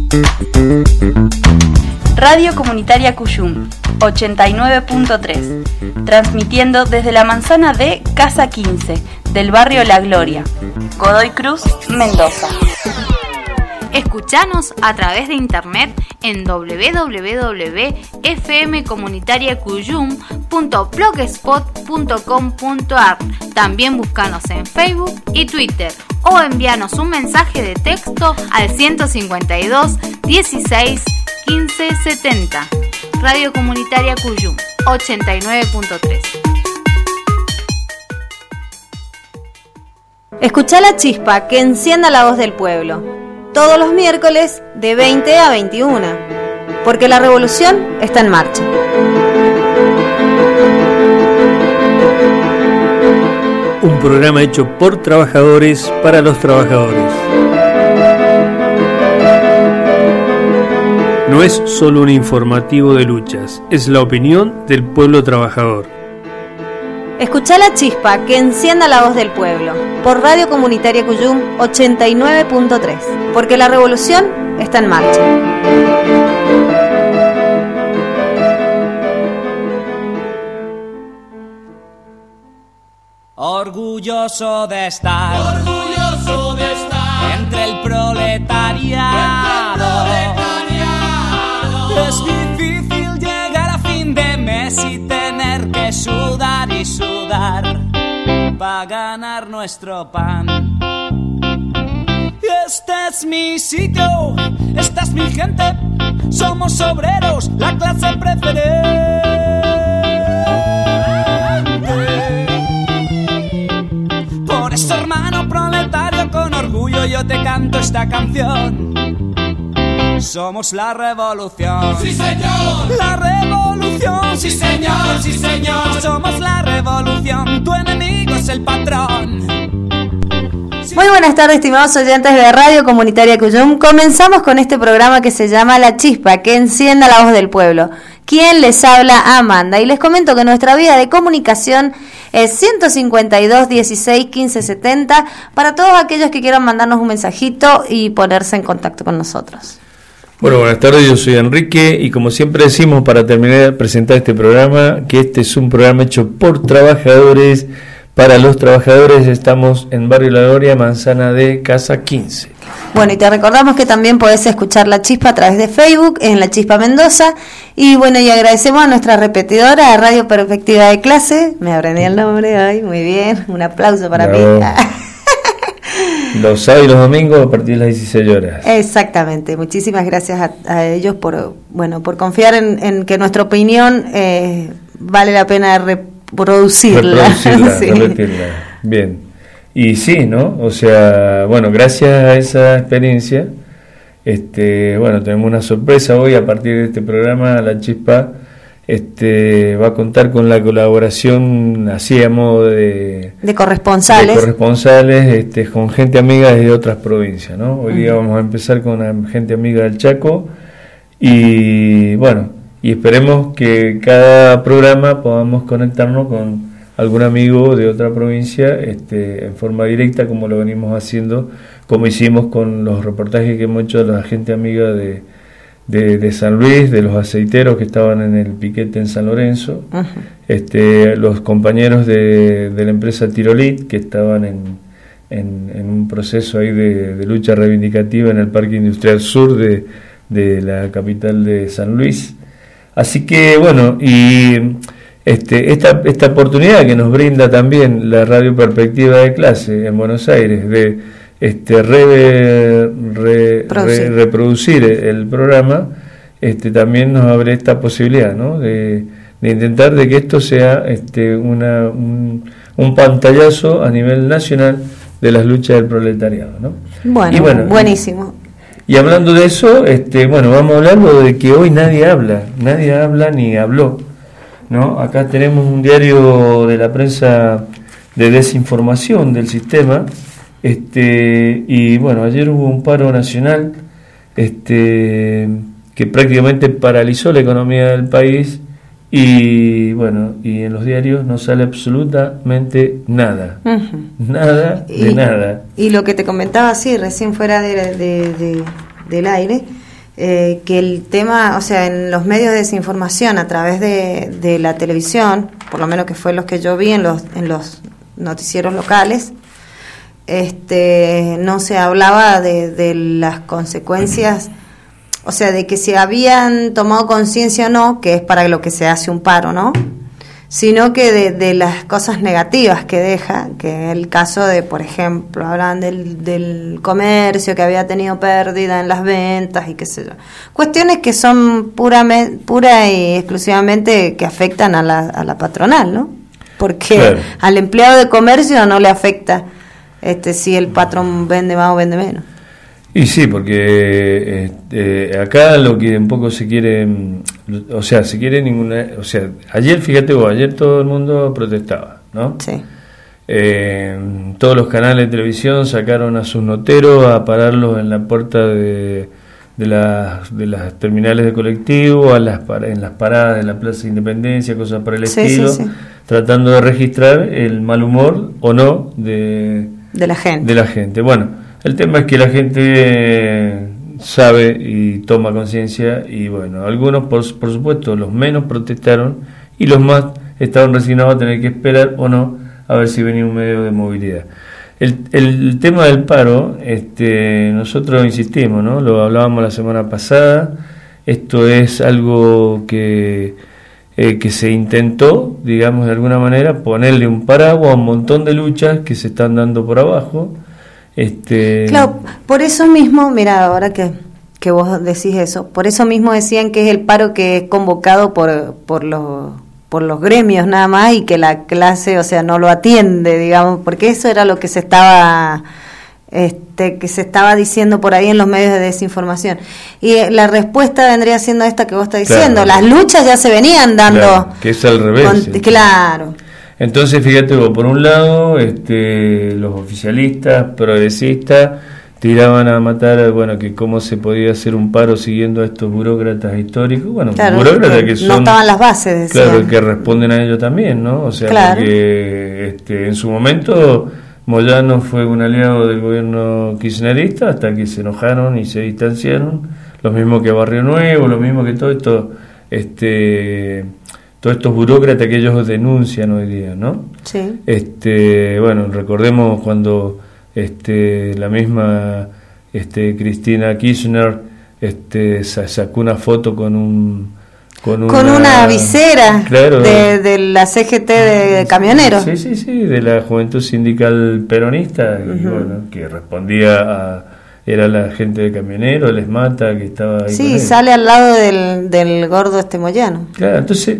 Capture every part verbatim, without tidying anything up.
Radio Comunitaria Cuyum, ochenta y nueve punto tres, transmitiendo desde la manzana de Casa quince, del barrio La Gloria, Godoy Cruz, Mendoza. Escuchanos a través de internet en doble u doble u doble u punto f m comunitaria cuyum punto blogspot punto com punto a r. También búscanos en Facebook y Twitter o envíanos un mensaje de texto al ciento cincuenta y dos, dieciséis, quince, setenta. Radio Comunitaria Cuyum, ochenta y nueve punto tres. Escuchá la chispa que encienda la voz del pueblo. Todos los miércoles de veinte a veintiuno, porque la revolución está en marcha. Un programa hecho por trabajadores para los trabajadores. No es solo un informativo de luchas, es la opinión del pueblo trabajador. Escuchá la chispa que encienda la voz del pueblo, por Radio Comunitaria Cuyum ochenta y nueve punto tres, porque la revolución está en marcha. Orgulloso de estar, orgulloso de estar entre el proletariado. Entre el proletariado. Es difícil llegar a fin de mes y tener que sudar y sudar para ganar nuestro pan. Este es mi sitio, esta es mi gente, somos obreros, la clase preferente. Por eso, hermano proletario, con orgullo yo te canto esta canción. Somos la revolución. ¡Sí, señor! La revolución. ¡Sí, señor! ¡Sí, señor! Somos la revolución. Tu enemigo es el patrón. Muy buenas tardes, estimados oyentes de Radio Comunitaria Cuyum. Comenzamos con este programa que se llama La Chispa, que encienda la voz del pueblo. ¿Quién les habla? Amanda. Y les comento que nuestra vía de comunicación es ciento cincuenta y dos, dieciséis, quince, setenta para todos aquellos que quieran mandarnos un mensajito y ponerse en contacto con nosotros. Bueno, buenas tardes, yo soy Enrique y como siempre decimos para terminar de presentar este programa, que este es un programa hecho por trabajadores, para los trabajadores. Estamos en Barrio La Gloria, manzana de Casa quince. Bueno, y te recordamos que también podés escuchar La Chispa a través de Facebook, en La Chispa Mendoza. Y bueno, y agradecemos a nuestra repetidora, a Radio Perspectiva de Clase. Me aprendí el nombre hoy, muy bien, un aplauso para Bravo. mí. Los sábados y los domingos a partir de las dieciséis horas. Exactamente, muchísimas gracias a, a ellos por bueno por confiar en, en que nuestra opinión eh, vale la pena reproducirla. Reproducirla, sí. repetirla. Bien. Y sí, ¿no? O sea, bueno, gracias a esa experiencia, este, bueno, tenemos una sorpresa hoy a partir de este programa. La Chispa este, va a contar con la colaboración así a modo de, de corresponsales, de corresponsales este, con gente amiga de otras provincias, ¿no? Hoy día uh-huh. vamos a empezar con la gente amiga del Chaco y bueno, y esperemos que cada programa podamos conectarnos con algún amigo de otra provincia este, en forma directa, como lo venimos haciendo, como hicimos con los reportajes que hemos hecho de la gente amiga de De, de San Luis, de los aceiteros que estaban en el piquete en San Lorenzo, uh-huh. este, los compañeros de, de la empresa Tirolit que estaban en, en, en un proceso ahí de, de lucha reivindicativa en el Parque Industrial Sur de, de la capital de San Luis. Así que bueno, y este, esta, esta oportunidad que nos brinda también la Radio Perspectiva de Clase en Buenos Aires de este re, re, re, reproducir el programa, este también nos abre esta posibilidad, ¿no? de, de intentar de que esto sea este una un, un pantallazo a nivel nacional de las luchas del proletariado, ¿no? Bueno, y bueno buenísimo. Y, y hablando de eso, este bueno, vamos hablando de que hoy nadie habla, nadie habla ni habló, ¿no? Acá tenemos un diario de la prensa de desinformación del sistema. Este y bueno, ayer hubo un paro nacional este que prácticamente paralizó la economía del país y bueno, y en los diarios no sale absolutamente nada, uh-huh. nada de y, nada. Y lo que te comentaba así recién fuera de, de, de, del aire, eh, que el tema, o sea, en los medios de desinformación a través de, de la televisión, por lo menos que fue los que yo vi en los, en los noticieros locales, este, no se hablaba de, de las consecuencias, o sea, de que si habían tomado conciencia o no, que es para lo que se hace un paro, ¿no? Sino que de, de las cosas negativas que deja, que es el caso de, por ejemplo, hablan del, del comercio que había tenido pérdida en las ventas y qué sé yo. Cuestiones que son puramente, pura y exclusivamente que afectan a la, a la patronal, ¿no? Porque claro, al empleado de comercio no le afecta este si el patrón vende más o vende menos. Y sí, porque eh, acá lo que un poco se quiere, o sea, se quiere ninguna, o sea, ayer, fíjate vos, ayer todo el mundo protestaba, ¿no? Sí. Eh, todos los canales de televisión sacaron a sus noteros a pararlos en la puerta de, de, las, de las terminales de colectivo, a las en las paradas de la Plaza de Independencia, cosas por el sí, estilo, sí, sí. tratando de registrar el mal humor o no de, de la gente. De la gente. Bueno, el tema es que la gente sabe y toma conciencia y bueno, algunos por, por supuesto los menos protestaron y los más estaban resignados a tener que esperar o no a ver si venía un medio de movilidad. El, el, el tema del paro, este, nosotros insistimos, ¿no? Lo hablábamos la semana pasada, esto es algo que, eh, que se intentó, digamos de alguna manera, ponerle un paraguas a un montón de luchas que se están dando por abajo. Este... Claro, por eso mismo, mira, ahora que, que vos decís eso, por eso mismo decían que es el paro que es convocado por, por los por los gremios nada más y que la clase, o sea, no lo atiende, digamos, porque eso era lo que se estaba este que se estaba diciendo por ahí en los medios de desinformación. Y la respuesta vendría siendo esta que vos estás diciendo, claro, las luchas ya se venían dando. Claro, que es al revés. Con, claro. Entonces, fíjate vos, por un lado, este, los oficialistas, progresistas, tiraban a matar, bueno, que cómo se podía hacer un paro siguiendo a estos burócratas históricos, bueno, claro, burócratas que, que son... no estaban las bases, decían. Claro, que responden a ello también, ¿no? O sea, claro, porque este, en su momento Moyano fue un aliado del gobierno kirchnerista hasta que se enojaron y se distanciaron, lo mismo que Barrio Nuevo, lo mismo que todo esto... este todos estos burócratas que ellos denuncian hoy día, ¿no? Sí. Este, bueno, recordemos cuando este la misma este Cristina Kirchner este sacó una foto con un con una, con una visera, claro, de, de la C G T de camioneros. Sí, sí, sí, de la Juventud Sindical Peronista, uh-huh, y bueno, que respondía a era la gente de camionero, les mata, que estaba ahí. Sí, sale al lado del, del gordo este Moyano. Claro, entonces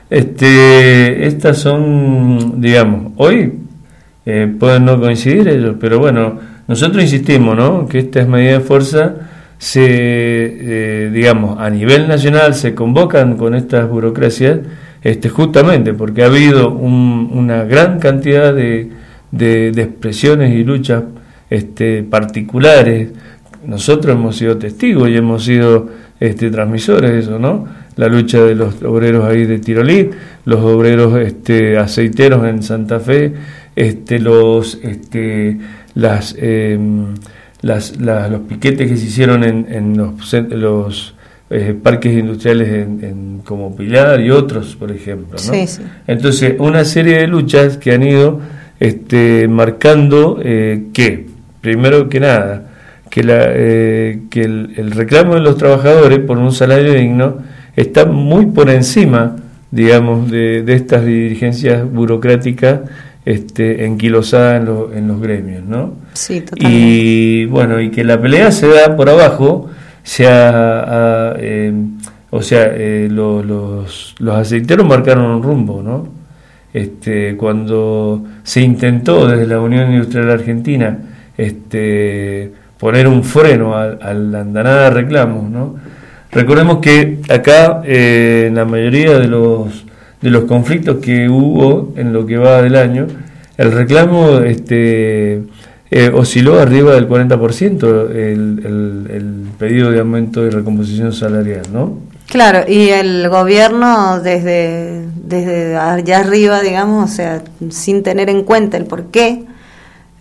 Este, estas son, digamos, hoy eh, pueden no coincidir ellos, pero bueno, nosotros insistimos, ¿no? Que estas medidas de fuerza se, eh, digamos, a nivel nacional se convocan con estas burocracias, este, justamente porque ha habido un, una gran cantidad de, de, de expresiones y luchas, este, particulares. Nosotros hemos sido testigos y hemos sido, este, transmisores de eso, ¿no? La lucha de los obreros ahí de Tirolí, los obreros este, aceiteros en Santa Fe, este, los, este, las, eh, las, las, los piquetes que se hicieron en, en los, los eh, parques industriales en, en, como Pilar y otros, por ejemplo, ¿no? Sí, sí. Entonces, una serie de luchas que han ido este, marcando eh, que, primero que nada, que, la, eh, que el, el reclamo de los trabajadores por un salario digno está muy por encima, digamos, de, de estas dirigencias burocráticas este, enquilosadas en, lo, en los gremios, ¿no? Sí, totalmente. Y bueno, y que la pelea se da por abajo, sea, a, eh, o sea, eh, lo, los, los aceiteros marcaron un rumbo, ¿no? Este, cuando se intentó desde la Unión Industrial Argentina este, poner un freno a, a la andanada de reclamos, ¿no? Recordemos que acá eh, en la mayoría de los de los conflictos que hubo en lo que va del año, el reclamo este eh, osciló arriba del cuarenta por ciento el, el, el pedido de aumento y recomposición salarial, ¿no? Claro, y el gobierno desde desde allá arriba, digamos, o sea, sin tener en cuenta el porqué,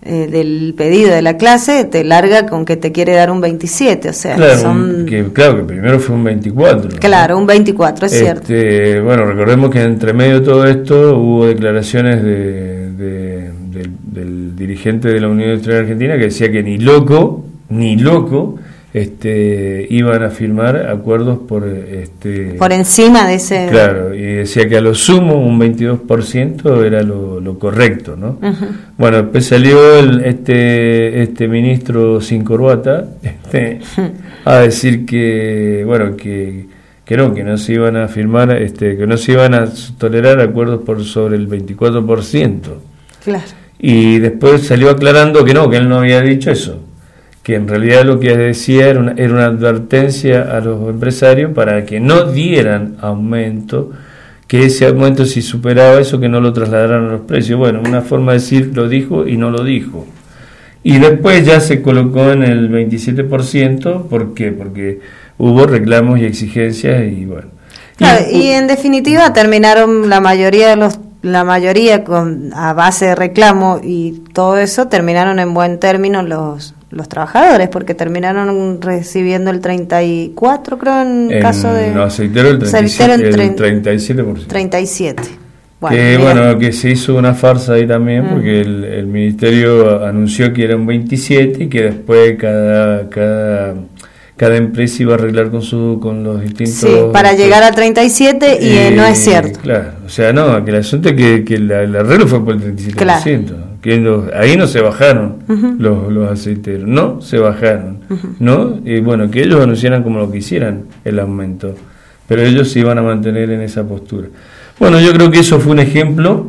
eh, del pedido de la clase, te larga con que te quiere dar un veintisiete, o sea, claro, son... un, que, claro, que primero fue un veinticuatro. Claro, ¿no? un veinticuatro, es este, cierto. Bueno, recordemos que entre medio de todo esto hubo declaraciones de, de, del, del dirigente de la Unión Industrial Argentina que decía que ni loco, ni loco, este iban a firmar acuerdos por este por encima de ese, claro, y decía que a lo sumo un veintidós por ciento era lo, lo correcto, ¿no? Uh-huh. Bueno, después salió el, este este ministro sin corbata este, a decir que bueno que que no que no se iban a firmar este que no se iban a tolerar acuerdos por sobre el veinticuatro por ciento. Claro. Y después salió aclarando que no, que él no había dicho eso, que en realidad lo que decía era una, era una advertencia a los empresarios para que no dieran aumento, que ese aumento si superaba eso que no lo trasladaran a los precios. Bueno, una forma de decir lo dijo y no lo dijo. Y después ya se colocó en el veintisiete por ciento, ¿por qué? Porque hubo reclamos y exigencias y bueno. Claro, y, y en definitiva terminaron la mayoría de los la mayoría con a base de reclamo y todo eso terminaron en buen término los los trabajadores, porque terminaron recibiendo el treinta y cuatro, creo, en, en caso de... No, aceitero el, aceitero el tre- treinta y siete por ciento. treinta y siete. Bueno, que bien. bueno, que se hizo una farsa ahí también, mm. porque el, el ministerio anunció que era un veintisiete y que después cada cada cada empresa iba a arreglar con su con los distintos... Sí, para llegar a treinta y siete y eh, no es cierto. Claro, o sea, no, que el asunto es que, que la, el arreglo fue por el treinta y siete por ciento. Claro. Que los, ahí no se bajaron uh-huh. los, los aceiteros, no se bajaron, uh-huh. ¿no? Y bueno, que ellos anunciaran como lo quisieran el aumento, pero ellos se iban a mantener en esa postura. Bueno, yo creo que eso fue un ejemplo,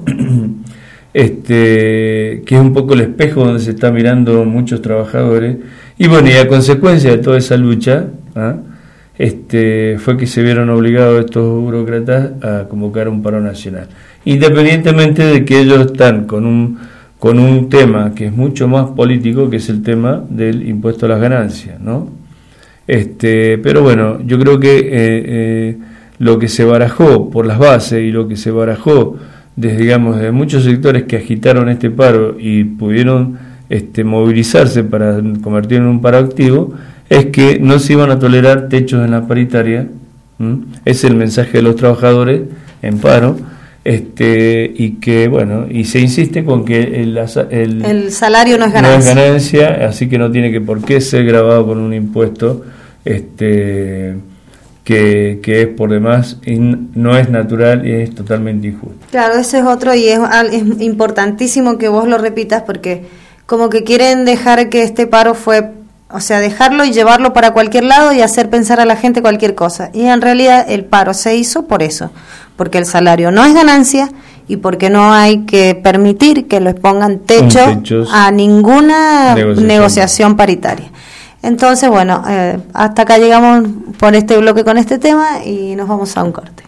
este, que es un poco el espejo donde se está mirando muchos trabajadores, y bueno, y a consecuencia de toda esa lucha, ¿ah? este, fue que se vieron obligados estos burócratas a convocar un paro nacional, independientemente de que ellos están con un con un tema que es mucho más político, que es el tema del impuesto a las ganancias, ¿no? Este, pero bueno, yo creo que eh, eh, lo que se barajó por las bases y lo que se barajó desde, digamos, de muchos sectores que agitaron este paro y pudieron este, movilizarse para convertirlo en un paro activo, es que no se iban a tolerar techos en la paritaria. ¿Mm? Es el mensaje de los trabajadores en paro. Este y que bueno y se insiste con que el, el, el salario no es ganancia. no es ganancia, así que no tiene que por qué ser grabado con un impuesto este que, que es por demás in, no es natural y es totalmente injusto. Claro, ese es otro y es, es importantísimo que vos lo repitas, porque como que quieren dejar que este paro fue, o sea, dejarlo y llevarlo para cualquier lado y hacer pensar a la gente cualquier cosa. Y en realidad el paro se hizo por eso, porque el salario no es ganancia y porque no hay que permitir que les pongan techo a ninguna negociación, negociación paritaria. Entonces, bueno, eh, hasta acá llegamos por este bloque con este tema y nos vamos a un corte.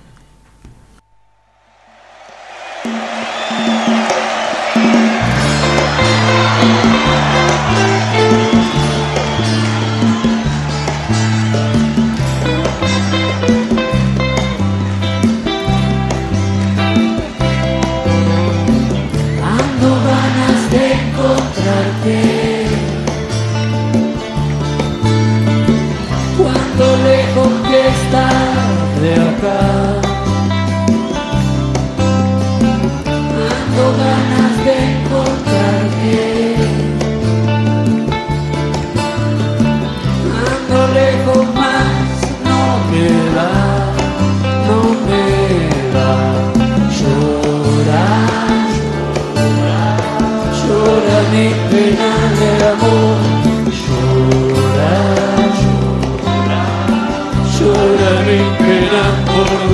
Cuando lejos que estás de acá, ando ganas de encontrarte, ando lejos más, no me da, no me da, llorar, llorar, llora mi pena de amor, llorar. Llora mi pena por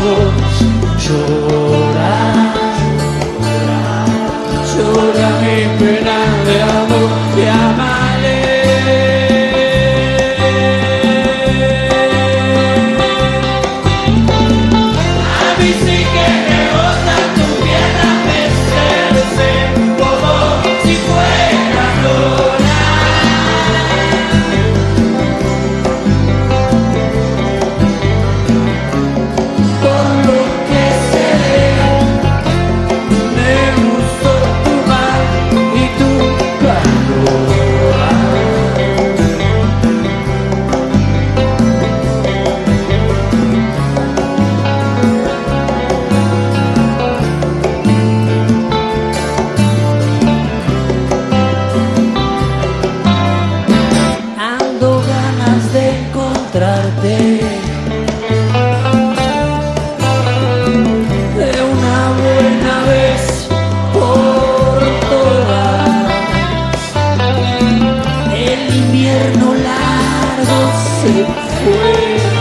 fue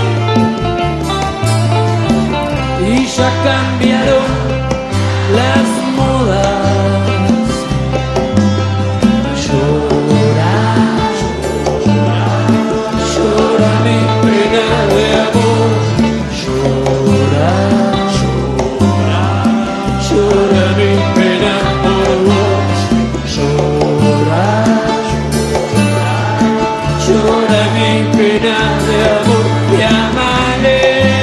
y ya cambiaron las modas. Llora, llora mi pena de amor. Llora, llora, llora mi pena por vos. Llora, llora mi pena de amor. Te amaré.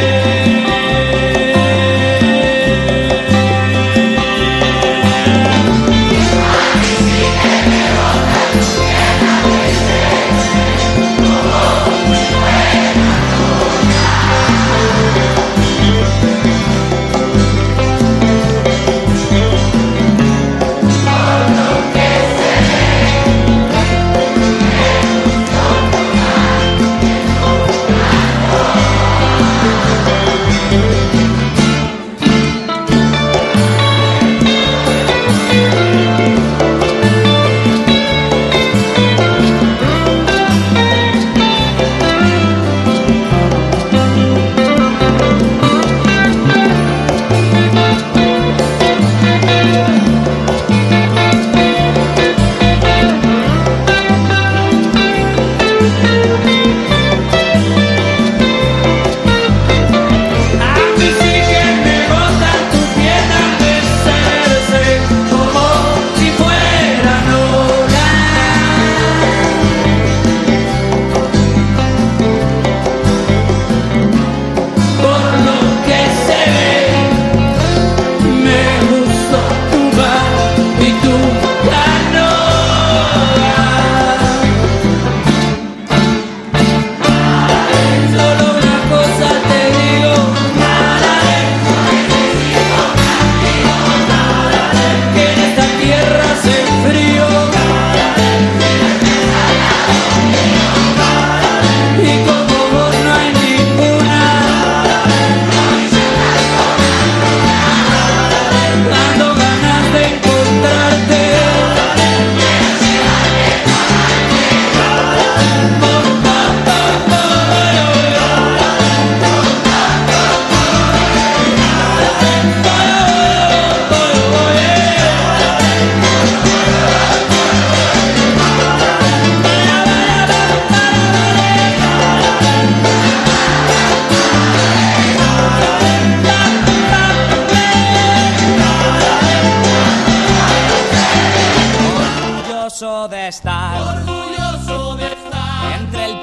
De estar, orgulloso de estar entre el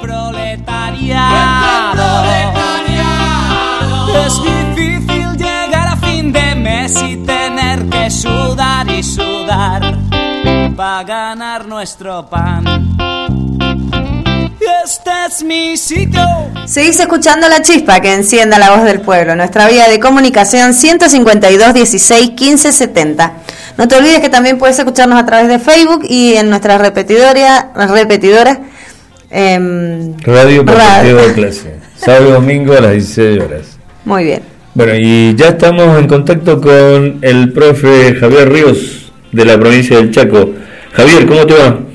proletariado. Es difícil llegar a fin de mes y tener que sudar y sudar para ganar nuestro pan. Este es mi sitio. Seguís escuchando La Chispa que encienda la voz del pueblo. Nuestra vía de comunicación ciento cincuenta y dos, dieciséis, quince, setenta. No te olvides que también puedes escucharnos a través de Facebook y en nuestras repetidoras repetidoras eh, Radio Partido de Clase, sábado y domingo a las dieciséis horas. Muy bien. Bueno, y ya estamos en contacto con el profe Javier Ríos de la provincia del Chaco. Javier, ¿cómo te va?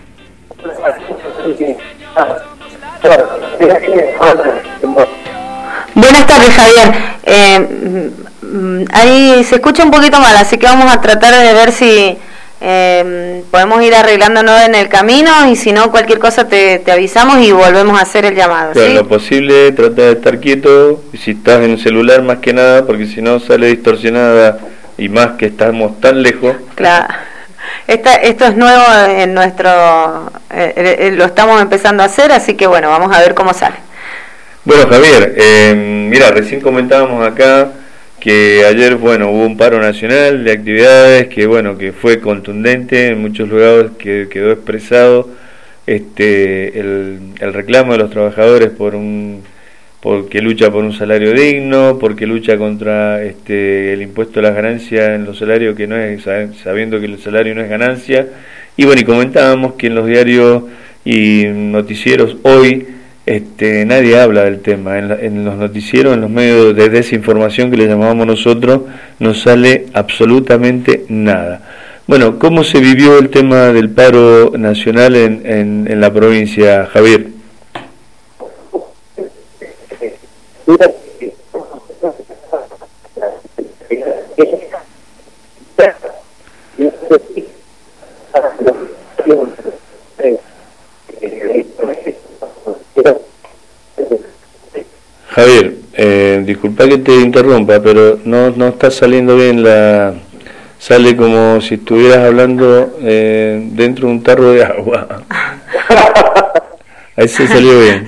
Buenas tardes, Javier. Eh, ahí se escucha un poquito mal, así que vamos a tratar de ver si eh, podemos ir arreglándonos en el camino y si no, cualquier cosa te, te avisamos y volvemos a hacer el llamado. Claro, ¿sí? Lo posible, trata de estar quieto, y si estás en el celular más que nada, porque si no sale distorsionada y más que estamos tan lejos. Claro. Esta, esto es nuevo en nuestro... Eh, eh, lo estamos empezando a hacer, así que bueno, vamos a ver cómo sale. Bueno, Javier, eh, mira, recién comentábamos acá que ayer, bueno, hubo un paro nacional de actividades que, bueno, que fue contundente, en muchos lugares que quedó expresado este el, el reclamo de los trabajadores por un porque lucha por un salario digno, porque lucha contra este el impuesto a las ganancias en los salarios, que no es, sabiendo que el salario no es ganancia. Y bueno, y comentábamos que en los diarios y noticieros hoy este nadie habla del tema. En, la, en los noticieros, en los medios de desinformación que le llamamos nosotros, no sale absolutamente nada. Bueno, ¿cómo se vivió el tema del paro nacional en, en, en la provincia, Javier? Javier, eh, disculpa que te interrumpa, pero no, no está saliendo bien la... Sale como si estuvieras hablando eh, dentro de un tarro de agua. Ahí se salió bien.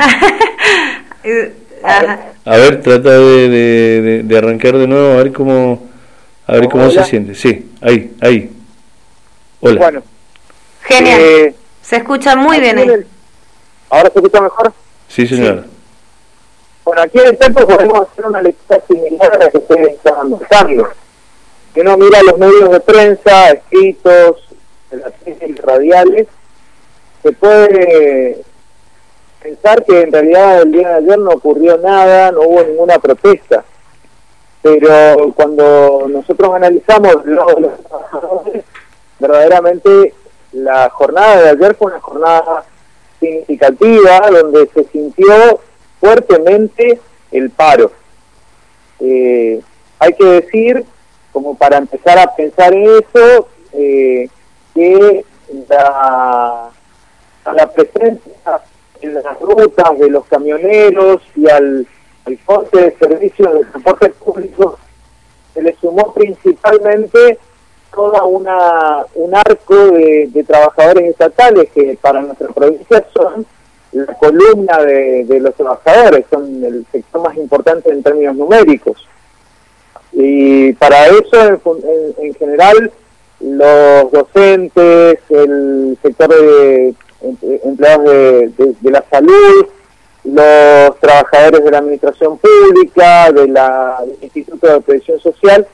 A ver, trata de, de, de, de arrancar de nuevo, a ver cómo, a ver cómo se siente. Sí, ahí, ahí. Hola. Bueno. Genial. Eh, se escucha muy bien ahí. El... ¿Ahora se escucha mejor? Sí, señora. Sí. Bueno, aquí en el templo podemos hacer una lectura similar a la que ustedes estaban buscando. Que uno mira los medios de prensa, escritos, y radiales, se puede pensar que en realidad el día de ayer no ocurrió nada, no hubo ninguna protesta. Pero cuando nosotros analizamos los, los trabajadores, verdaderamente la jornada de ayer fue una jornada significativa donde se sintió fuertemente el paro. Eh, hay que decir, como para empezar a pensar en eso, eh, que la, a la presencia en las rutas de los camioneros y al, al corte de servicios de transporte público se le sumó principalmente toda una un arco de, de trabajadores estatales que para nuestra provincia son la columna de, de los trabajadores, son el sector más importante en términos numéricos. Y para eso, en, en, en general, los docentes, el sector de empleados de, de, de la salud, los trabajadores de la administración pública, de la, del Instituto de Previsión Social,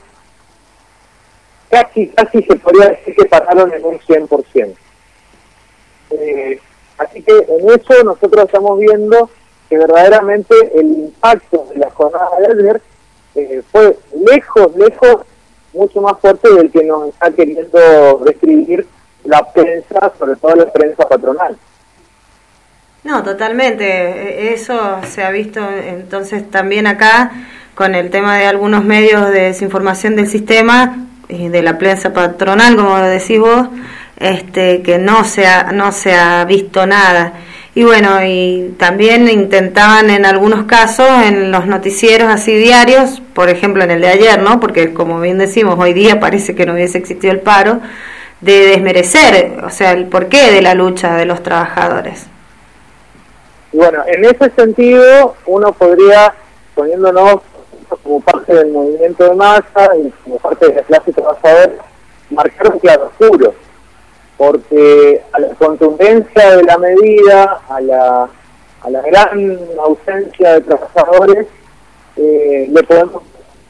casi casi se podría decir que pararon en un cien por ciento. Eh, así que en eso nosotros estamos viendo que verdaderamente el impacto de la jornada de ayer Eh, fue lejos, lejos, mucho más fuerte del que nos está queriendo describir la prensa, sobre todo la prensa patronal. No, totalmente. Eso se ha visto entonces también acá con el tema de algunos medios de desinformación del sistema y de la prensa patronal, como decís vos, este, que no se ha, no se ha visto nada. Y bueno, y también intentaban en algunos casos, en los noticieros así diarios, por ejemplo en el de ayer, ¿no? Porque como bien decimos, hoy día parece que no hubiese existido el paro, de desmerecer, o sea, el porqué de la lucha de los trabajadores. Y bueno, en ese sentido, uno podría, poniéndonos como parte del movimiento de masa y como parte de la clase trabajadora, marcar un claroscuro. Porque a la contundencia de la medida, a la, a la gran ausencia de trabajadores, eh, le podemos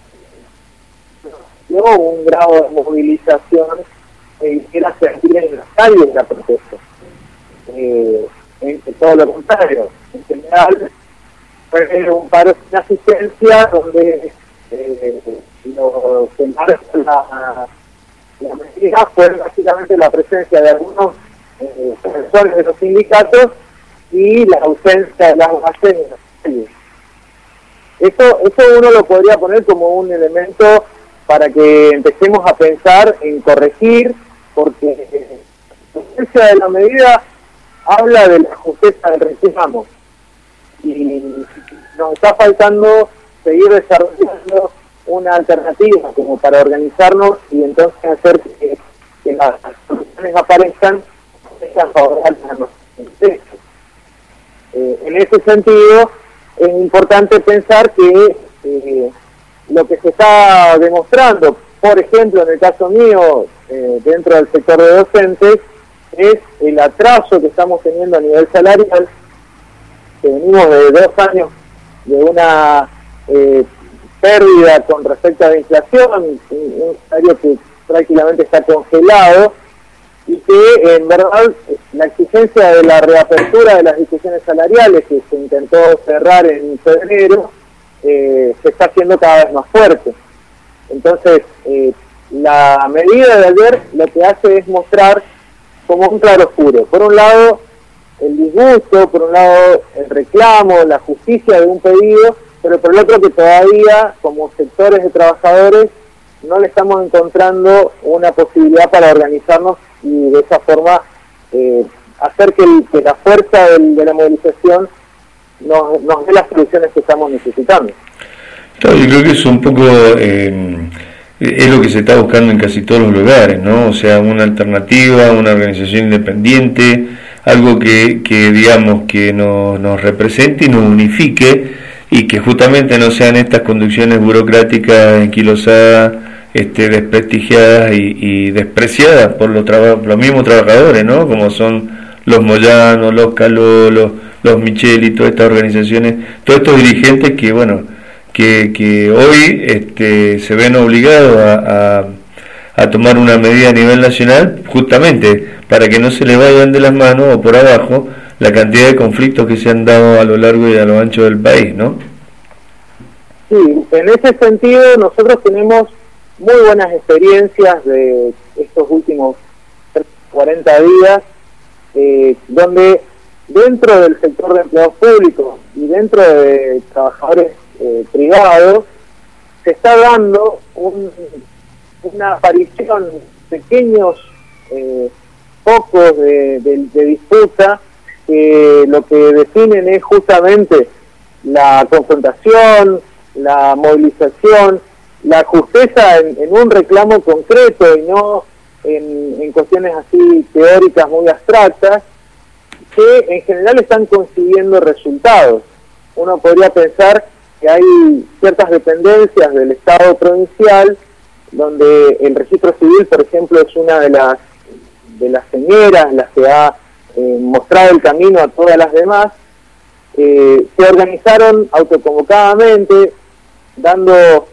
dar un grado de movilización que hiciera sentir en las calles la protesta. Eh, en, todo lo contrario, en general, fue un paro sin asistencia donde eh, lo que marca la... La medida fue básicamente la presencia de algunos eh, profesores de los sindicatos y la ausencia de las bases de las calles. Eso, eso uno lo podría poner como un elemento para que empecemos a pensar en corregir, porque la ausencia de la medida habla de la justeza del reclamo y nos está faltando seguir desarrollando una alternativa como para organizarnos y entonces hacer que, que las soluciones aparezcan sean favorables a nuestros intereses. Eh, en ese sentido es importante pensar que eh, lo que se está demostrando, por ejemplo en el caso mío, eh, dentro del sector de docentes, es el atraso que estamos teniendo a nivel salarial, que venimos de dos años de una eh, pérdida con respecto a la inflación, un salario que prácticamente está congelado y que en verdad la exigencia de la reapertura de las discusiones salariales que se intentó cerrar en febrero eh, se está haciendo cada vez más fuerte. Entonces eh, la medida de ayer lo que hace es mostrar como un claroscuro. Por un lado el disgusto, por un lado el reclamo, la justicia de un pedido pero por el otro que todavía como sectores de trabajadores no le estamos encontrando una posibilidad para organizarnos y de esa forma eh, hacer que, el, que la fuerza del, de la movilización nos, nos dé las soluciones que estamos necesitando. Claro, yo creo que es un poco, eh, es lo que se está buscando en casi todos los lugares, ¿no? O sea, una alternativa, una organización independiente, algo que, que digamos, que nos, nos represente y nos unifique, y que justamente no sean estas conducciones burocráticas enquilosadas, este, desprestigiadas y, y despreciadas por los, traba, los mismos trabajadores, ¿no? Como son los Moyano, los Caló, los, los Micheli, todas estas organizaciones, todos estos dirigentes que, bueno, que, que hoy este, se ven obligados a, a, a tomar una medida a nivel nacional, justamente para que no se le vayan de las manos o por abajo la cantidad de conflictos que se han dado a lo largo y a lo ancho del país, ¿no? Sí, en ese sentido nosotros tenemos muy buenas experiencias de estos últimos cuarenta días, eh, donde dentro del sector de empleados públicos y dentro de trabajadores eh, privados se está dando un, una aparición, pequeños eh, focos de, de, de disputa que lo que definen es justamente la confrontación, la movilización, la justeza en, en un reclamo concreto y no en, en cuestiones así teóricas muy abstractas, que en general están consiguiendo resultados. Uno podría pensar que hay ciertas dependencias del Estado provincial donde el registro civil, por ejemplo, es una de las de las señeras, las que ha eh, mostrado el camino a todas las demás, eh, se organizaron autoconvocadamente, dando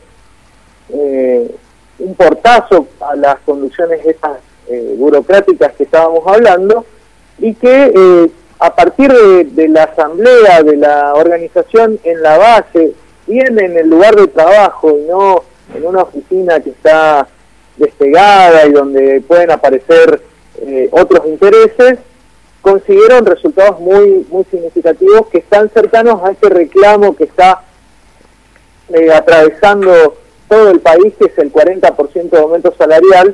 eh, un portazo a las conducciones estas eh, burocráticas que estábamos hablando, y que eh, a partir de, de la asamblea, de la organización en la base, bien en el lugar de trabajo y no en una oficina que está despegada y donde pueden aparecer eh, otros intereses, consiguieron resultados muy muy significativos que están cercanos a este reclamo que está eh, atravesando todo el país, que es el cuarenta por ciento de aumento salarial,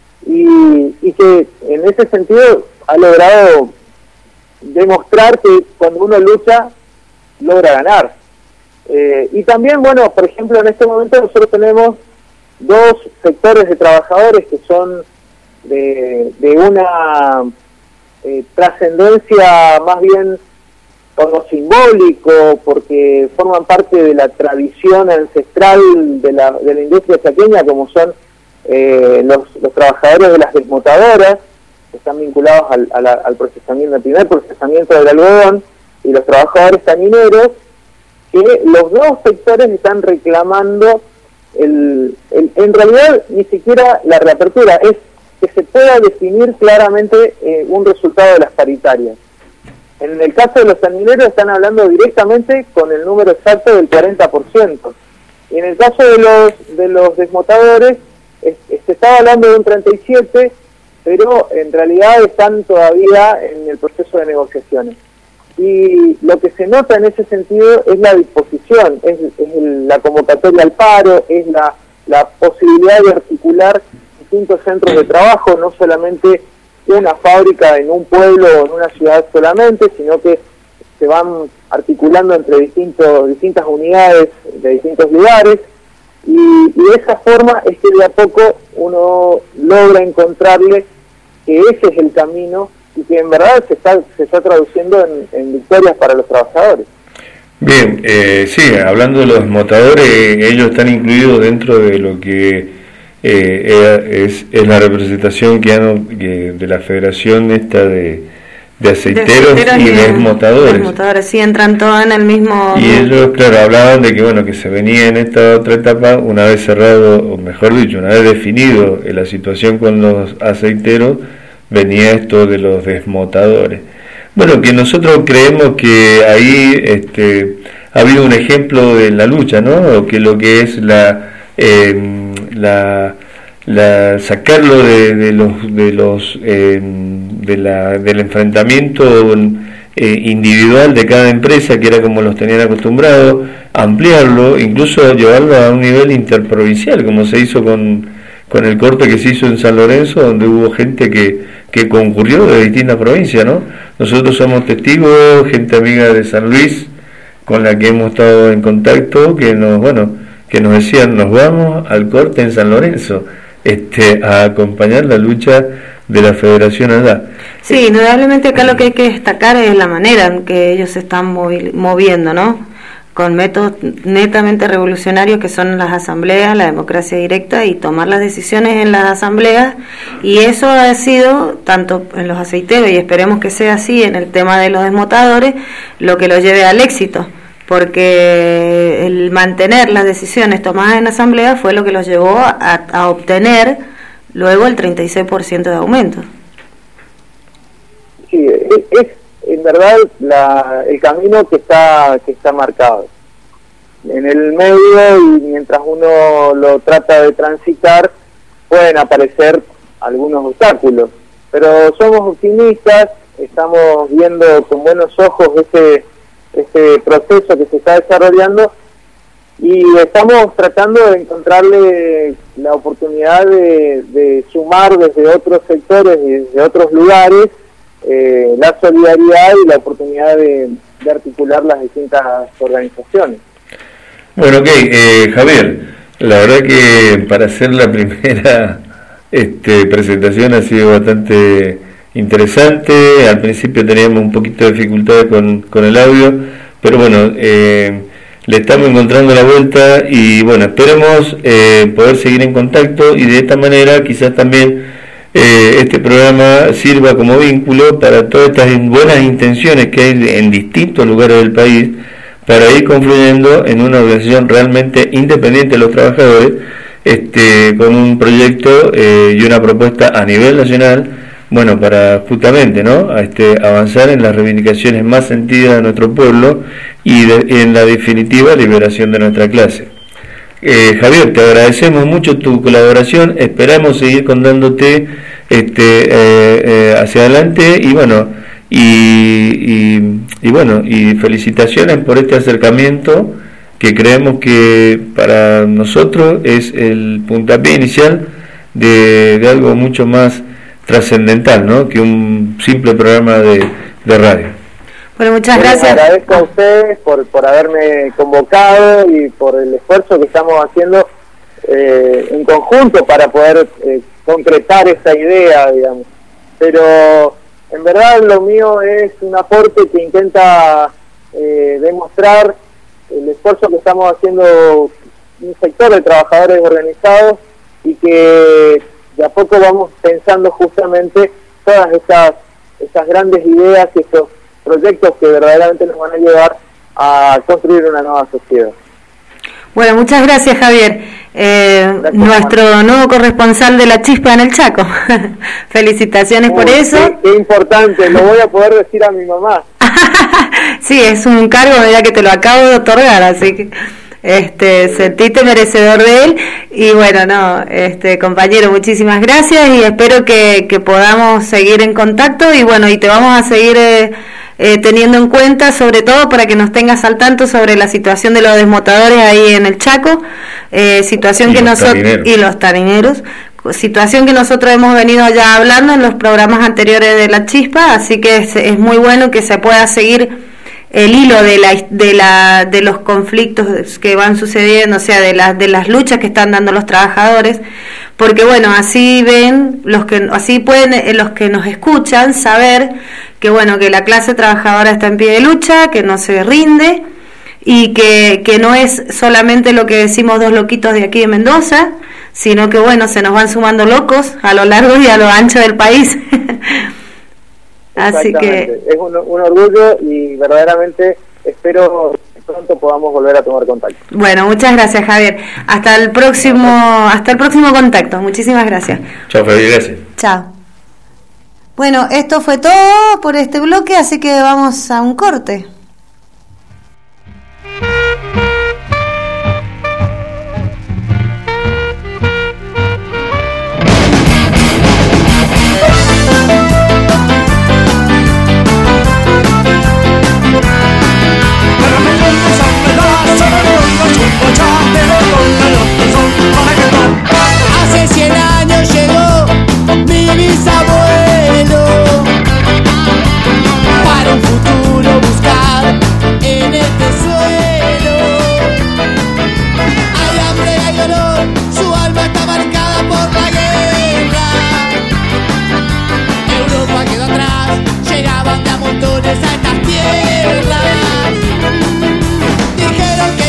y, y que en ese sentido ha logrado demostrar que cuando uno lucha, logra ganar. Eh, y también, bueno, por ejemplo, en este momento nosotros tenemos dos sectores de trabajadores que son de, de una eh, trascendencia más bien como simbólico, porque forman parte de la tradición ancestral de la, de la industria chaqueña, como son eh, los, los trabajadores de las desmotadoras, que están vinculados al, a la, al procesamiento, al primer procesamiento del algodón, y los trabajadores camineros, que los dos sectores están reclamando el, el, en realidad ni siquiera la reapertura, es que se pueda definir claramente eh, un resultado de las paritarias. En el caso de los camineros están hablando directamente con el número exacto del cuarenta por ciento, y en el caso de los de los desmotadores es, es, se estaba hablando de un treinta y siete por ciento, pero en realidad están todavía en el proceso de negociaciones. Y lo que se nota en ese sentido es la disposición, es, es la convocatoria al paro, es la, la posibilidad de articular distintos centros de trabajo, no solamente una fábrica en un pueblo o en una ciudad solamente, sino que se van articulando entre distintos, distintas unidades de distintos lugares, y, y de esa forma es que de a poco uno logra encontrarle que ese es el camino y que en verdad se está se está traduciendo en, en victorias para los trabajadores. Bien, eh, sí, hablando de los motadores, ellos están incluidos dentro de lo que eh, es, es la representación que han, que, de la federación esta de, de aceiteros, de aceiteros y, y desmotadores. Desmotadores, sí, entran todos en el mismo... Y ellos, claro, hablaban de que, bueno, que se venía en esta otra etapa, una vez cerrado, o mejor dicho, una vez definido la situación con los aceiteros, venía esto de los desmotadores. Bueno, que nosotros creemos que ahí este, ha habido un ejemplo de la lucha, ¿no? O que lo que es la, eh, la, la sacarlo de, de los, de los, eh, de la, del enfrentamiento eh, individual de cada empresa, que era como los tenían acostumbrados, ampliarlo, incluso llevarlo a un nivel interprovincial, como se hizo con, con el corte que se hizo en San Lorenzo, donde hubo gente que, que concurrió de distintas provincias, ¿no? Nosotros somos testigos, gente amiga de San Luis, con la que hemos estado en contacto, que nos, bueno, que nos decían, nos vamos al corte en San Lorenzo, este, a acompañar la lucha de la federación allá. Sí, indudablemente acá lo que hay que destacar es la manera en que ellos se están movi- moviendo, ¿no? Con métodos netamente revolucionarios que son las asambleas, la democracia directa y tomar las decisiones en las asambleas, y eso ha sido, tanto en los aceiteros y esperemos que sea así en el tema de los desmotadores, lo que los lleve al éxito, porque el mantener las decisiones tomadas en asamblea fue lo que los llevó a, a obtener luego el treinta y seis por ciento de aumento. Sí, es, es en verdad la, el camino que está que está marcado. En el medio, y mientras uno lo trata de transitar, pueden aparecer algunos obstáculos, pero somos optimistas, estamos viendo con buenos ojos este, este proceso que se está desarrollando, y estamos tratando de encontrarle la oportunidad de, de sumar desde otros sectores y desde otros lugares eh, la solidaridad y la oportunidad de, de articular las distintas organizaciones. Bueno, ok, eh, Javier, la verdad que para hacer la primera este, presentación ha sido bastante interesante. Al principio teníamos un poquito de dificultades con, con el audio, pero bueno, eh, le estamos encontrando la vuelta y bueno, esperemos eh, poder seguir en contacto y de esta manera quizás también eh, este programa sirva como vínculo para todas estas buenas intenciones que hay en distintos lugares del país para ir confluyendo en una organización realmente independiente de los trabajadores, este, con un proyecto eh, y una propuesta a nivel nacional, bueno, para justamente, ¿no?, este, avanzar en las reivindicaciones más sentidas de nuestro pueblo y, de, y en la definitiva liberación de nuestra clase. Eh, Javier, te agradecemos mucho tu colaboración, esperamos seguir contándote este, eh, eh, hacia adelante y bueno, y, y, y bueno, y felicitaciones por este acercamiento que creemos que para nosotros es el puntapié inicial de, de algo mucho más trascendental, ¿no?, que un simple programa de, de radio. Bueno, muchas bueno, gracias. Agradezco a ustedes por, por haberme convocado y por el esfuerzo que estamos haciendo eh, en conjunto para poder eh, concretar esta idea, digamos. Pero en verdad lo mío es un aporte que intenta eh, demostrar el esfuerzo que estamos haciendo un sector de trabajadores organizados y que de a poco vamos pensando justamente todas estas, estas grandes ideas y estos proyectos que verdaderamente nos van a llevar a construir una nueva sociedad. Bueno, muchas gracias, Javier. Eh, gracias, nuestro Juan. nuevo corresponsal de La Chispa en el Chaco. Felicitaciones Uy, por eso. Qué, qué importante, lo voy a poder decir a mi mamá. Sí, es un cargo, mira, que te lo acabo de otorgar, así que este sentiste merecedor de él. Y bueno, no, este compañero, muchísimas gracias y espero que, que podamos seguir en contacto y bueno, y te vamos a seguir eh, eh, teniendo en cuenta, sobre todo para que nos tengas al tanto sobre la situación de los desmotadores ahí en el Chaco, eh, situación y que nosotros y los tarineros, situación que nosotros hemos venido ya hablando en los programas anteriores de La Chispa, así que es, es muy bueno que se pueda seguir el hilo de la de la de los conflictos que van sucediendo, o sea, de las de las luchas que están dando los trabajadores, porque bueno, así ven los que así pueden eh, los que nos escuchan saber que bueno, que la clase trabajadora está en pie de lucha, que no se rinde y que que no es solamente lo que decimos dos loquitos de aquí de Mendoza, sino que bueno, se nos van sumando locos a lo largo y a lo ancho del país. Así que es un, un orgullo y verdaderamente espero que pronto podamos volver a tomar contacto. Bueno, muchas gracias, Javier. Hasta el próximo, hasta el próximo contacto. Muchísimas gracias. Chao, Javier, gracias. Chao. Bueno, esto fue todo por este bloque, así que vamos a un corte.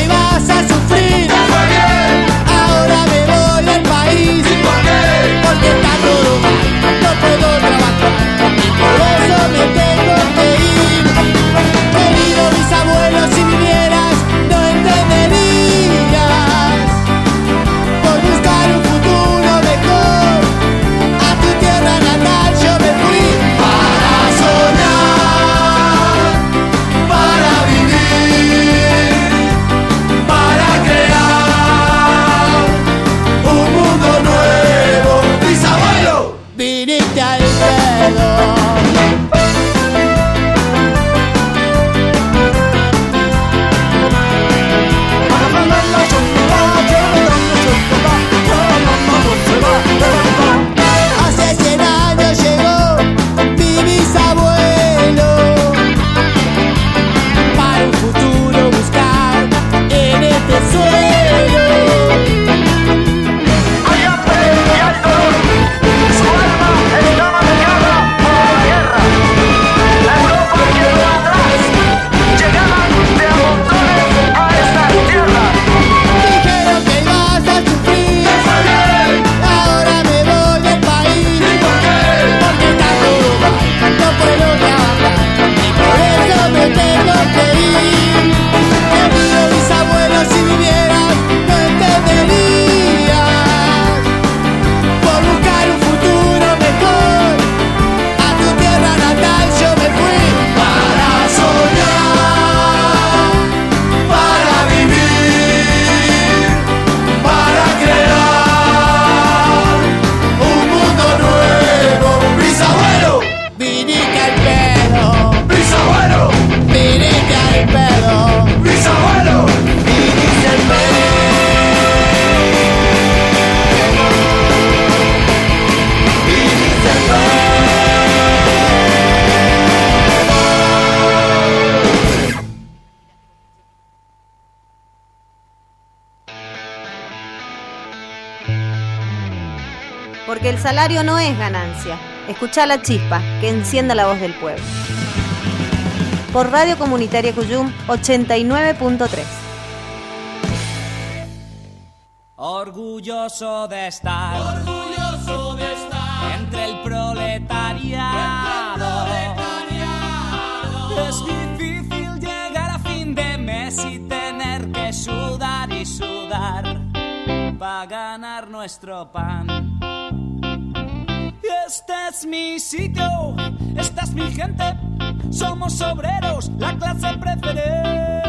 vas a sufrir. Ahora me voy del país. Porque está todo mal, no puedo trabajar y por eso me tengo que ir. Querido bisabuelo, si vinieras no entenderías. Por buscar un futuro mejor a tu tierra natal yo me fui. Para soñar, para vivir, para crear un mundo nuevo. Bisabuelo, viniste al pedo. Hace cien años llegó mi bisabuelo para un futuro buscar en este suelo. Hay hambre y hay dolor, su alma está manchada por la guerra. La Europa quedó atrás, llegaban de a montones a estas tierras. Dijeron que ibas a sufrir. Ahora me voy del país. Porque está todo mal, no puedo trabajar y por eso me tengo que ir. Querido bisabuelo, si vivieras no entenderías. Por buscar un futuro mejor a tu tierra natal yo me fui. Para soñar, para vivir, para crear un mundo nuevo. Bisabuelo, viniste al pedo. Bisabuelo, viniste al pedo. Bisabuelo, viniste al pedo. Viniste al pedo. Porque el salario no es ganancia. Escuchá La Chispa, que encienda la voz del pueblo. Por Radio Comunitaria Cuyum ochenta y nueve punto tres. Orgulloso de estar, orgulloso de estar entre el proletariado. Es difícil llegar a fin de mes y tener que sudar y sudar para ganar nuestro pan. Este es mi sitio, esta es mi gente, somos obreros, la clase preferente.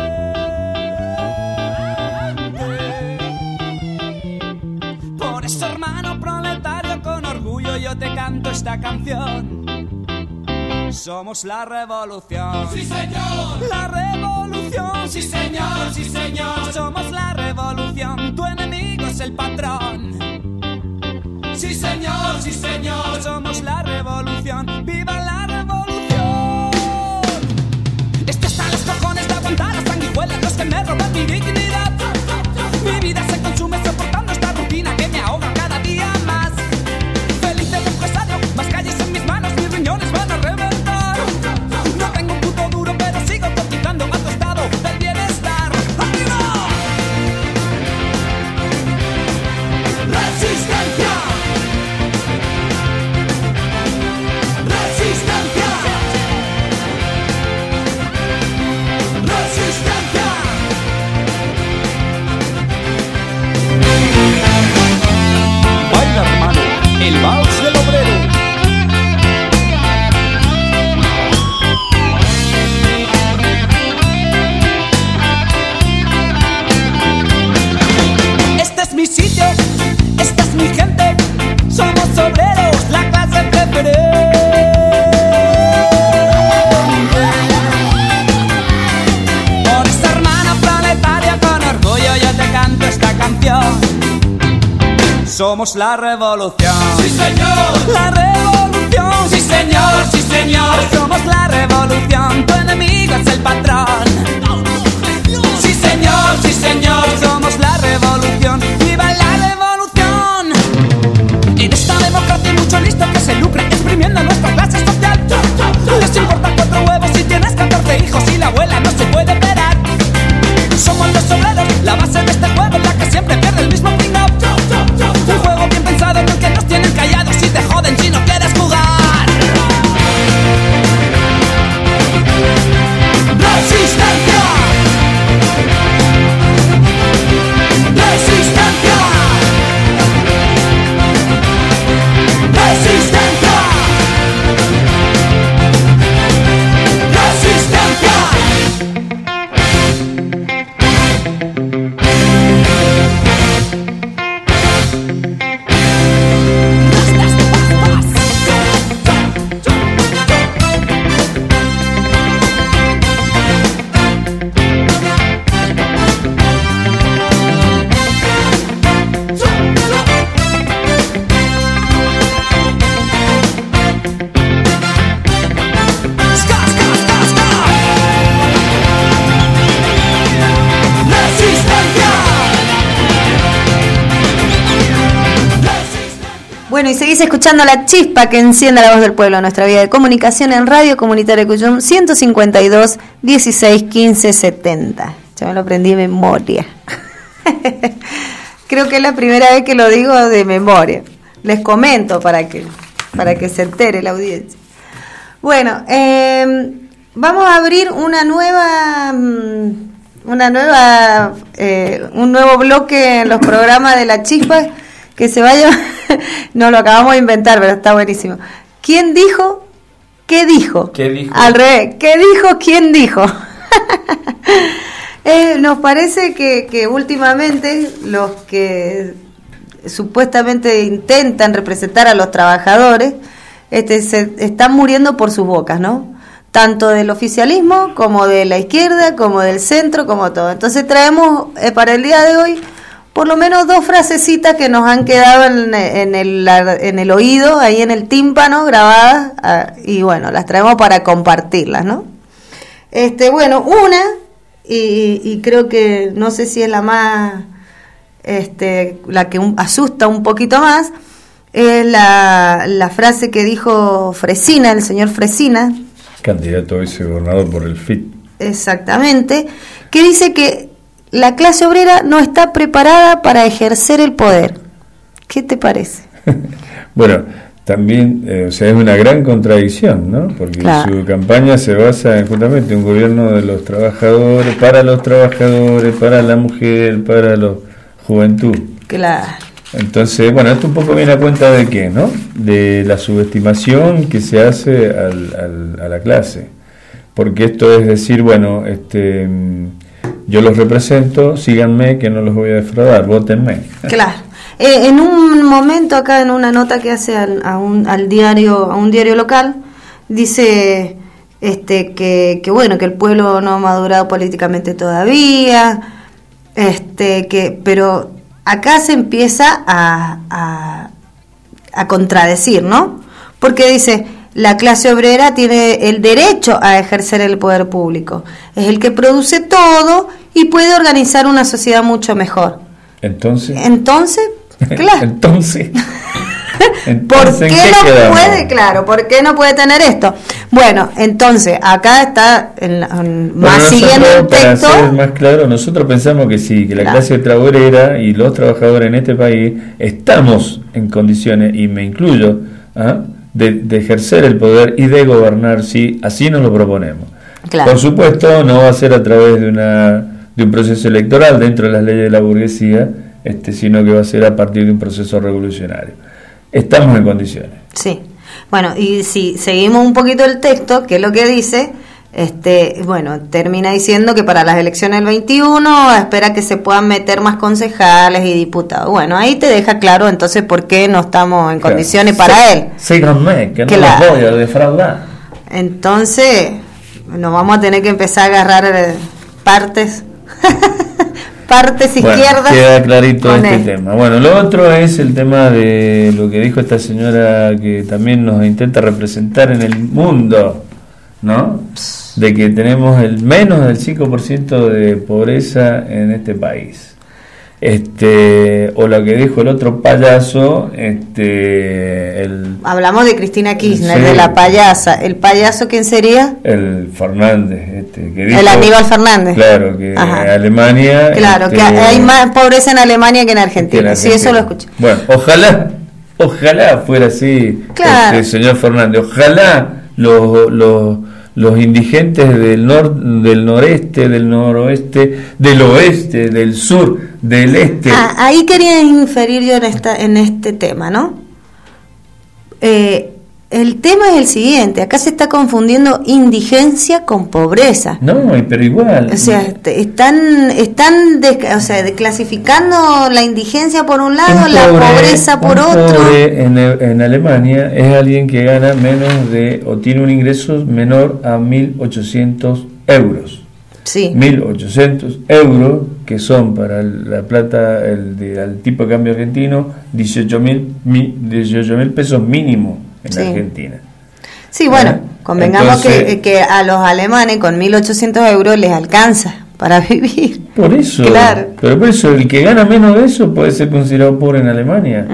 Por eso, hermano proletario, con orgullo yo te canto esta canción. Somos la revolución. ¡Sí, señor! La revolución. ¡Sí, señor! ¡Sí, señor! Somos la revolución. Tu enemigo es el patrón. ¡Sí, señor! ¡Sí, señor! Somos la revolución. ¡Viva la revolución! Esto está en los cojones de aguantar las sanguijuelas, los que me roban mi dignidad. Mi vida se consume soportando esta rutina que me ahoga cada día más. Feliz de empresario, más calles en mis manos, mis riñones van a reventar. No tengo un puto duro, pero sigo cotizando a tu estado del bienestar. ¡Arriba! ¡Resistencia! ¡Resistencia! ¡Resistencia! Baila, hermano, el vals del obrero. Este es mi sitio, esta es mi gente, somos obreros, la clase preferente. Por esta hermana planetaria con orgullo yo te canto esta canción. Somos la revolución. ¡Sí, señor! La revolución. ¡Sí, señor! ¡Sí, señor! Somos la revolución. Tu enemigo es el patrón. ¡Sí, señor! ¡Sí, señor! Somos la revolución. ¡Viva la revolución! En esta democracia hay mucho listo que se lucra exprimiendo nuestra clase social. Les importa cuatro huevos si tienes catorce hijos y la abuela no se puede esperar. Somos los obreros Bueno, y seguís escuchando La Chispa que enciende la voz del pueblo, nuestra vía de comunicación en Radio Comunitaria Cuyum, ciento cincuenta y dos, dieciséis, quince, setenta. Yo me lo aprendí de memoria. Creo que es la primera vez que lo digo de memoria. Les comento para que, para que se entere la audiencia. Bueno, eh, vamos a abrir una nueva... una nueva eh, un nuevo bloque en los programas de La Chispa que se vaya. No, lo acabamos de inventar, pero está buenísimo. ¿Quién dijo? ¿Qué dijo? ¿Qué dijo? Al revés. ¿Qué dijo? ¿Quién dijo? eh, nos parece que, que últimamente los que supuestamente intentan representar a los trabajadores este, se están muriendo por sus bocas, ¿no? Tanto del oficialismo como de la izquierda, como del centro, como todo. Entonces traemos eh, para el día de hoy por lo menos dos frasecitas que nos han quedado en, en, el, en el oído, ahí en el tímpano, grabadas, ah, y bueno, las traemos para compartirlas, ¿no? Este, bueno, una, y, y creo que no sé si es la más, este, la que un, asusta un poquito más, es la, la frase que dijo Fresina, el señor Fresina, candidato a vicegobernador por el F I T. Exactamente, que dice que la clase obrera no está preparada para ejercer el poder. ¿Qué te parece? Bueno, también, eh, o sea, es una gran contradicción, ¿no? Porque claro, su campaña se basa en justamente un gobierno de los trabajadores, para los trabajadores, para la mujer, para la juventud. Claro. Entonces, bueno, esto un poco viene a cuenta de qué, ¿no? De la subestimación que se hace al, al, a la clase. Porque esto es decir, bueno, este, yo los represento, síganme que no los voy a defraudar, vótenme. Claro. Eh, en un momento acá, en una nota que hace al, a un, al diario, a un diario local, dice este que, que bueno, que el pueblo no ha madurado políticamente todavía, este que pero acá se empieza a, a, a contradecir, ¿no? Porque dice, la clase obrera tiene el derecho a ejercer el poder público, es el que produce todo y puede organizar una sociedad mucho mejor. Entonces, entonces, claro. entonces, ¿por qué, qué no quedamos? puede, claro, por qué no puede tener esto? Bueno, entonces, acá está en, en, más bueno, siguiendo el texto. Para ser más claro, nosotros pensamos que sí, que la claro. clase obrera y los trabajadores en este país estamos en condiciones, y me incluyo, ¿ah? de, de ejercer el poder y de gobernar, sí, así nos lo proponemos. Claro. Por supuesto, no va a ser a través de una de un proceso electoral dentro de las leyes de la burguesía, este, sino que va a ser a partir de un proceso revolucionario. Estamos en condiciones. Sí. Bueno, y si seguimos un poquito el texto, que es lo que dice, este, bueno, termina diciendo que para las elecciones del veintiuno espera que se puedan meter más concejales y diputados. Bueno, ahí te deja claro entonces por qué no estamos en claro. condiciones para sí, él. Síganme, que no claro. los voy a defraudar. Entonces, nos vamos a tener que empezar a agarrar partes partes bueno, izquierdas. Queda clarito este él. tema. Bueno, lo otro es el tema de lo que dijo esta señora que también nos intenta representar en el mundo, ¿no? De que tenemos el menos del cinco por ciento de pobreza en este país. Este, o lo que dijo el otro payaso, este, el hablamos de Cristina Kirchner, sí, de la payasa. ¿El payaso quién sería? El Fernández, este, que dijo, el Aníbal Fernández. Claro, que Ajá. Alemania. Claro, este, que hay más pobreza en Alemania que en Argentina. Que en Argentina. Sí, eso lo escuché. Bueno, ojalá, ojalá fuera así, claro. este, señor Fernández. Ojalá los los los indigentes del nor, del noreste, del noroeste, del oeste, del sur, del este. Ah, ahí quería inferir yo en esta en este tema, ¿no? Eh, el tema es el siguiente, acá se está confundiendo indigencia con pobreza. No, pero igual. O sea, están están de, o sea, desclasificando la indigencia por un lado, un la pobre, pobreza por un otro. Pobre en, en Alemania es alguien que gana menos de, o tiene un ingreso menor a mil ochocientos euros. Sí. mil ochocientos euros, que son para la plata, el, de, el tipo de cambio argentino, dieciocho mil pesos mínimo en sí. Argentina. Sí, bueno, convengamos Entonces, que, que a los alemanes con mil ochocientos euros les alcanza para vivir. Por eso, claro. pero por eso el que gana menos de eso puede ser considerado pobre en Alemania. Uh-huh.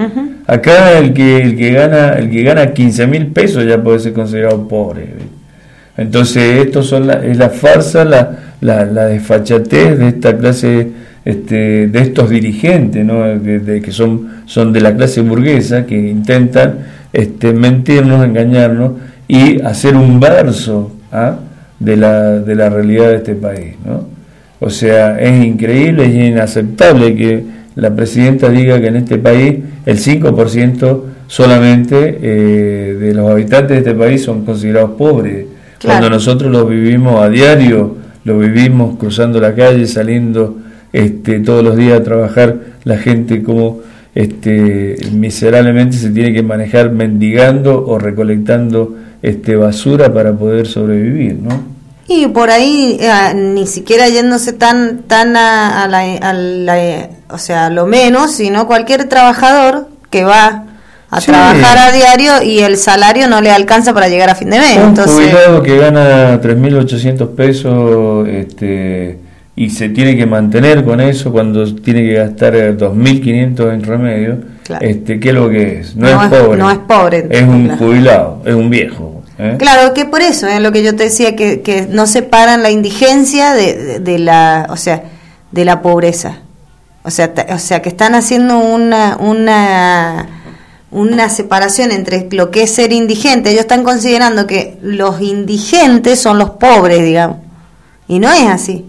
Acá el que el que gana el que gana quince mil pesos ya puede ser considerado pobre. Entonces esto son la, es la farsa, la, la, la desfachatez de esta clase, este, de estos dirigentes, ¿no? de, de, que son son de la clase burguesa, que intentan este, mentirnos, engañarnos y hacer un verso ¿ah? de la de la realidad de este país, ¿no? O sea, es increíble y es inaceptable que la presidenta diga que en este país el cinco por ciento solamente eh, de los habitantes de este país son considerados pobres, claro. Cuando nosotros los vivimos a diario, los vivimos cruzando la calle, saliendo este, todos los días a trabajar, la gente como este, miserablemente se tiene que manejar mendigando o recolectando este, basura para poder sobrevivir, ¿no? Y por ahí eh, ni siquiera yéndose tan tan a, a, la, a la, o sea, lo menos, sino cualquier trabajador que va a sí. trabajar a diario y el salario no le alcanza para llegar a fin de mes. Un Entonces, jubilado que gana tres mil ochocientos pesos este, y se tiene que mantener con eso cuando tiene que gastar dos mil quinientos en remedio, claro. este, ¿qué es lo que es? No, no es, es pobre, no es pobre, es un claro. jubilado, es un viejo. ¿Eh? Claro, que por eso es eh, lo que yo te decía, que, que no separan la indigencia de, de, de la, o sea, de la pobreza, o sea, t- o sea que están haciendo una una una separación entre lo que es ser indigente. Ellos están considerando que los indigentes son los pobres, digamos, y no es así.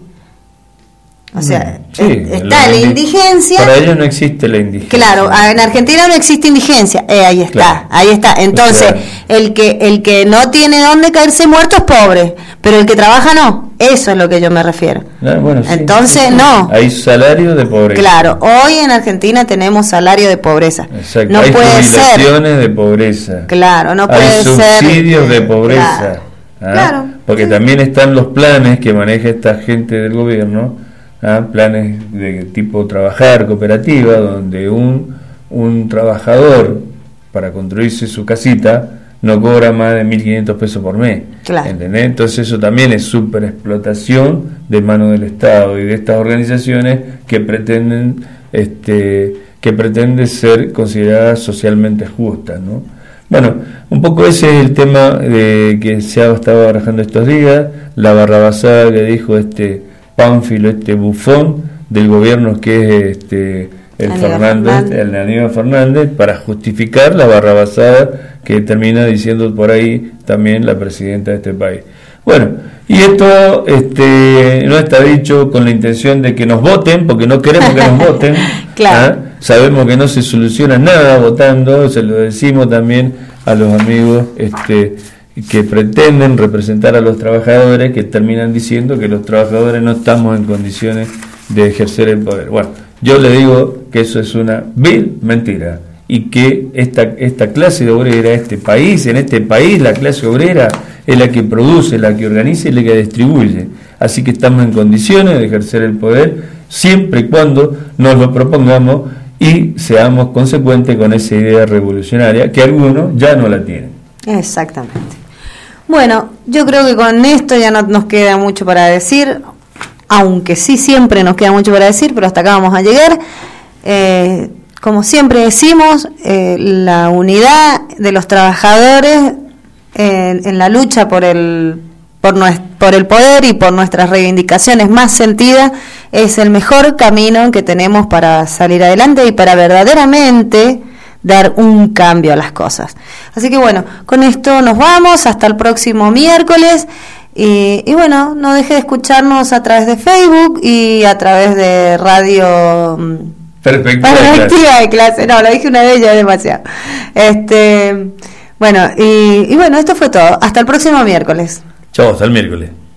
O sea, sí, está la, la indigencia. Para ellos no existe la indigencia. Claro, en Argentina no existe indigencia. Eh, ahí está, claro. ahí está. Entonces, o sea, el que el que no tiene dónde caerse muerto es pobre, pero el que trabaja no. Eso es lo que yo me refiero. No, bueno, sí, Entonces, sí, sí. no. Hay salario de pobreza. Claro, hoy en Argentina tenemos salario de pobreza. Exacto. No hay puede jubilaciones ser. de pobreza. Claro, no puede hay ser. Hay subsidios de pobreza. Claro. ¿Ah? claro. Porque sí. también están los planes que maneja esta gente del gobierno. ¿Ah? Planes de tipo trabajar cooperativa, donde un, un trabajador para construirse su casita no cobra más de mil quinientos pesos por mes, claro. ¿entendés? Entonces eso también es súper explotación de mano del Estado y de estas organizaciones que pretenden este que pretenden ser consideradas socialmente justas, ¿no? Bueno, un poco ese es el tema de que se ha estado barajando estos días, la barrabasada que dijo este Pánfilo, este bufón del gobierno que es este el Aníbal Fernández, Fernández. el Aníbal Fernández, para justificar la barrabasada que termina diciendo por ahí también la presidenta de este país. Bueno, y esto este no está dicho con la intención de que nos voten, porque no queremos que nos voten. Claro. ¿Ah? Sabemos que no se soluciona nada votando, se lo decimos también a los amigos este que pretenden representar a los trabajadores, que terminan diciendo que los trabajadores no estamos en condiciones de ejercer el poder. Bueno, yo le digo que eso es una vil mentira y que esta esta clase de obrera, este país, en este país la clase obrera es la que produce, la que organiza y la que distribuye. Así que estamos en condiciones de ejercer el poder siempre y cuando nos lo propongamos y seamos consecuentes con esa idea revolucionaria que algunos ya no la tienen. Exactamente. Bueno, yo creo que con esto ya no nos queda mucho para decir, aunque sí siempre nos queda mucho para decir, pero hasta acá vamos a llegar. Eh, como siempre decimos, eh, la unidad de los trabajadores en, en la lucha por el por, nuestro, por el poder y por nuestras reivindicaciones más sentidas es el mejor camino que tenemos para salir adelante y para verdaderamente dar un cambio a las cosas. Así que bueno, con esto nos vamos hasta el próximo miércoles y, y bueno, no deje de escucharnos a través de Facebook y a través de Radio Perspectiva, Perspectiva de clase. No, lo dije una vez ya demasiado. Este, bueno, y, y bueno, esto fue todo. Hasta el próximo miércoles. Chao, hasta el miércoles.